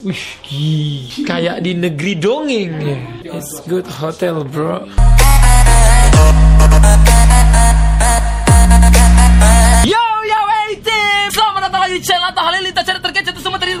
Wih, kayak di negeri dongeng ya. It's good hotel, bro. Yo, hey team, selamat datang lagi di channel Atta Halilintar, channel terkece semua tadi.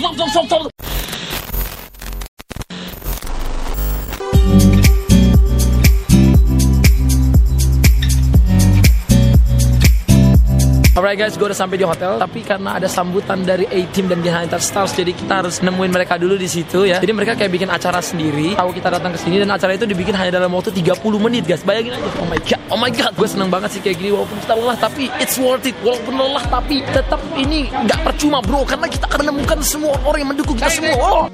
Alright guys, gue udah sampai di hotel. Tapi karena ada sambutan dari A-Team dan Behind the Stars, jadi kita harus nemuin mereka dulu di situ ya. Jadi mereka kayak bikin acara sendiri. Tahu kita datang ke sini dan acara itu dibikin hanya dalam waktu 30 menit guys. Bayangin aja. Oh my god. Gue seneng banget sih kayak gini. Walaupun kita lelah tapi it's worth it. Walaupun lelah tapi tetap ini nggak percuma bro. Karena kita akan menemukan semua orang yang mendukung kita semua.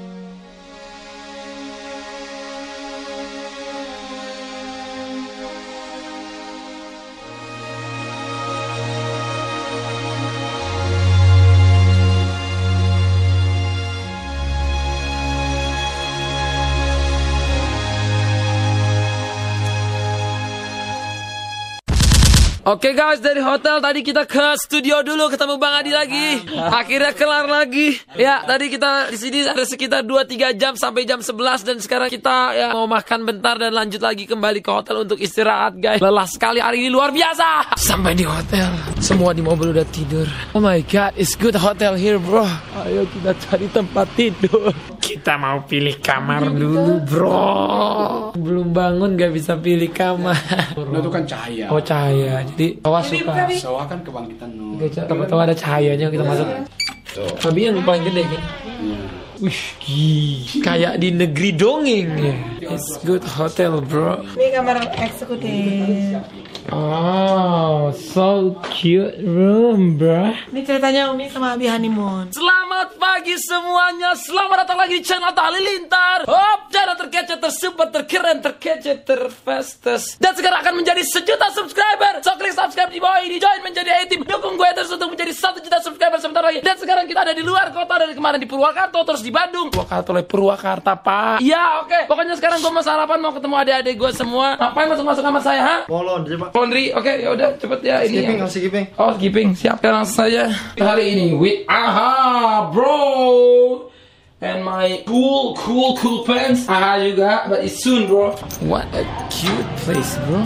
Oke guys, dari hotel tadi kita ke studio dulu, ketemu Bang Adi lagi. Akhirnya kelar lagi. Ya, tadi kita di sini ada sekitar 2-3 jam sampai jam 11 dan sekarang kita ya mau makan bentar dan lanjut lagi kembali ke hotel untuk istirahat guys. Lelah sekali hari ini, luar biasa. Sampai di hotel, semua di mobil udah tidur. Oh my god, it's good hotel here bro. Ayo kita cari tempat tidur. Kita mau pilih kamar dulu bro. Belum bangun gak bisa pilih kamar. Itu kan cahaya. Oh cahaya. Jadi bawah suka. Sawah kan kebangkitan no. Tahu ada cahayanya kita masuk. Tapi yang paling gede kan. Wih, kayak di negeri dongeng ya. It's good hotel bro. Ini kamar eksekutif. Oh, so cute room bro. Ini ceritanya Umi sama Abi honeymoon. Selamat pagi semuanya. Selamat datang lagi di channel Atta Halilintar. Channel terkece, tersuper, terkeren, terkece, terfastes. Dan sekarang akan menjadi 1 juta subscriber. So klik subscribe di bawah ini, join menjadi A-Team. Dukung gue terus untuk menjadi 1 juta subscriber sebentar lagi. Dan sekarang kita ada di luar kota, dari kemarin di Purwakarta, terus di Bandung. Purwakarta pak. Ya oke. Pokoknya sekarang gue mau sarapan, mau ketemu adik-adik gue semua. Ngapain masuk kamar saya ha? Mau laundry pak. Laundry, oke ya udah cepet ya ini. Skipping. Oh skipping, siap ya langsung saja. Hari ini with AHA bro. And my cool pants. AHA juga, but it's soon bro. What a cute place bro.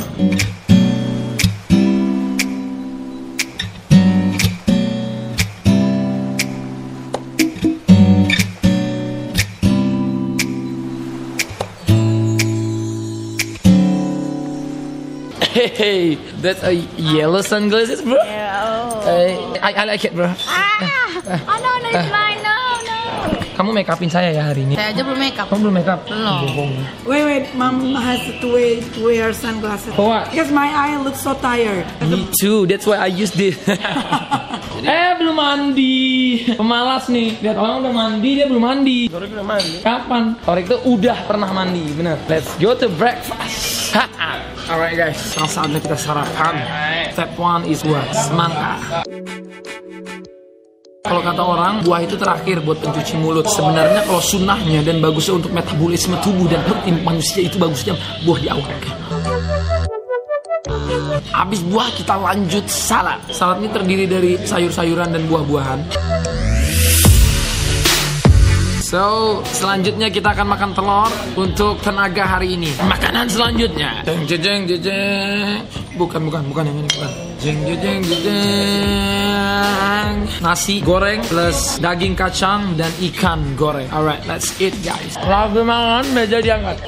Hey, that's a yellow sunglasses, bro. Yeah. I like it, bro. Oh no, it's mine. No. Kamu make upin saya ya hari ini? Saya aja belum make up. Kamu belum make up? Belum. Wait, Mom has to wear sunglasses. For what? Because my eye looks so tired. Me too. That's why I use this. Belum mandi. Pemalas nih. Lihat orang udah mandi, dia belum mandi. Torek udah mandi. Kapan? Torek tuh udah pernah mandi, bener. Let's go to breakfast. Alright guys, saatnya kita sarapan. Step 1 is buah semangka. Kalau kata orang, buah itu terakhir buat pencuci mulut. Sebenarnya kalau sunnahnya dan bagusnya untuk metabolisme tubuh dan protein manusia itu bagusnya buah di awal. Habis buah kita lanjut salad. Salad ini terdiri dari sayur-sayuran dan buah-buahan. So, selanjutnya kita akan makan telur untuk tenaga hari ini. Makanan selanjutnya. Jeng. Bukan yang ini, bukan. Jeng. Nasi goreng plus daging kacang dan ikan goreng. Alright, let's eat guys. Lalu makan, meja diangkat.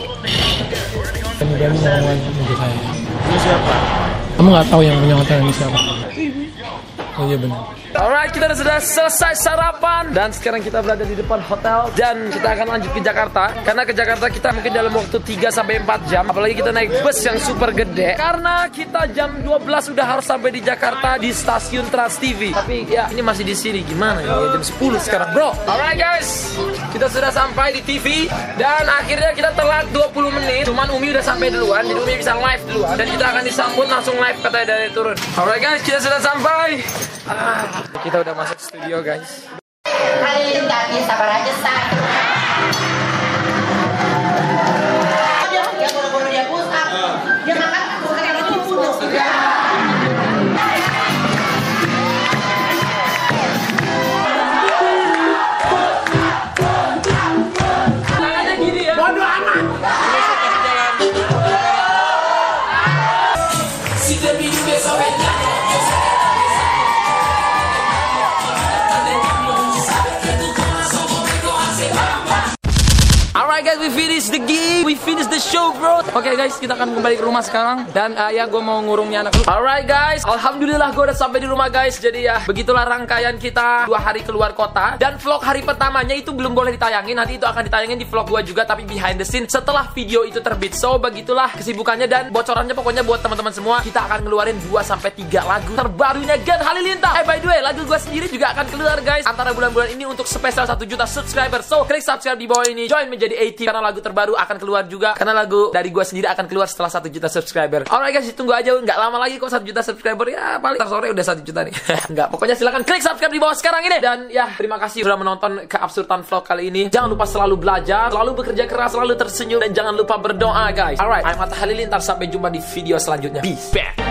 Ini siapa? Kamu nggak tahu yang punya hotel ini siapa? Oh iya benar. Alright, kita sudah selesai sarapan dan sekarang kita berada di depan hotel dan kita akan lanjut ke Jakarta. Karena ke Jakarta kita mungkin dalam waktu 3-4 jam. Apalagi kita naik bus yang super gede. Karena kita jam 12 sudah harus sampai di Jakarta di stasiun Trans TV. Tapi ya ini masih di sini, gimana ya? Jam 10 sekarang bro. Alright guys, kita sudah sampai di TV dan akhirnya kita telat 20 menit. Cuman Umi udah sampai duluan, jadi Umi bisa live duluan. Dan kita akan disambut langsung live katanya dari turun. Alright guys, kita sudah sampai. Kita udah masuk studio guys. Halilintar, sabar aja say. Dia buru-buru dia push up. Dia makan kayak gitu putus juga. guys, we finish the game. We finish the show, bro. Oke guys, kita akan kembali ke rumah sekarang. Dan ya gue mau ngurungnya anak. Alright guys, alhamdulillah gue udah sampai di rumah guys. Jadi ya begitulah rangkaian kita 2 hari keluar kota. Dan vlog hari pertamanya itu belum boleh ditayangin. Nanti itu akan ditayangin di vlog gue juga, tapi behind the scene setelah video itu terbit. So begitulah kesibukannya dan bocorannya pokoknya buat teman-teman semua. Kita akan ngeluarin 2-3 lagu terbarunya Gen Halilintar. By the way, lagu gue sendiri juga akan keluar guys antara bulan-bulan ini untuk spesial 1 juta subscriber. So klik subscribe di bawah ini, join menjadi A-Team karena lagu terbaru akan keluar juga. Karena lagu dari gue sendiri akan keluar setelah 1 juta subscriber. Alright guys, tunggu aja, nggak lama lagi kok 1 juta subscriber. Ya paling sore udah 1 juta nih. Nggak, pokoknya silahkan klik subscribe di bawah sekarang ini. Dan ya terima kasih sudah menonton keabsurdan vlog kali ini. Jangan lupa selalu belajar, selalu bekerja keras, selalu tersenyum, dan jangan lupa berdoa guys. Alright, I'm Atta Halilintar, sampai jumpa di video selanjutnya. Peace.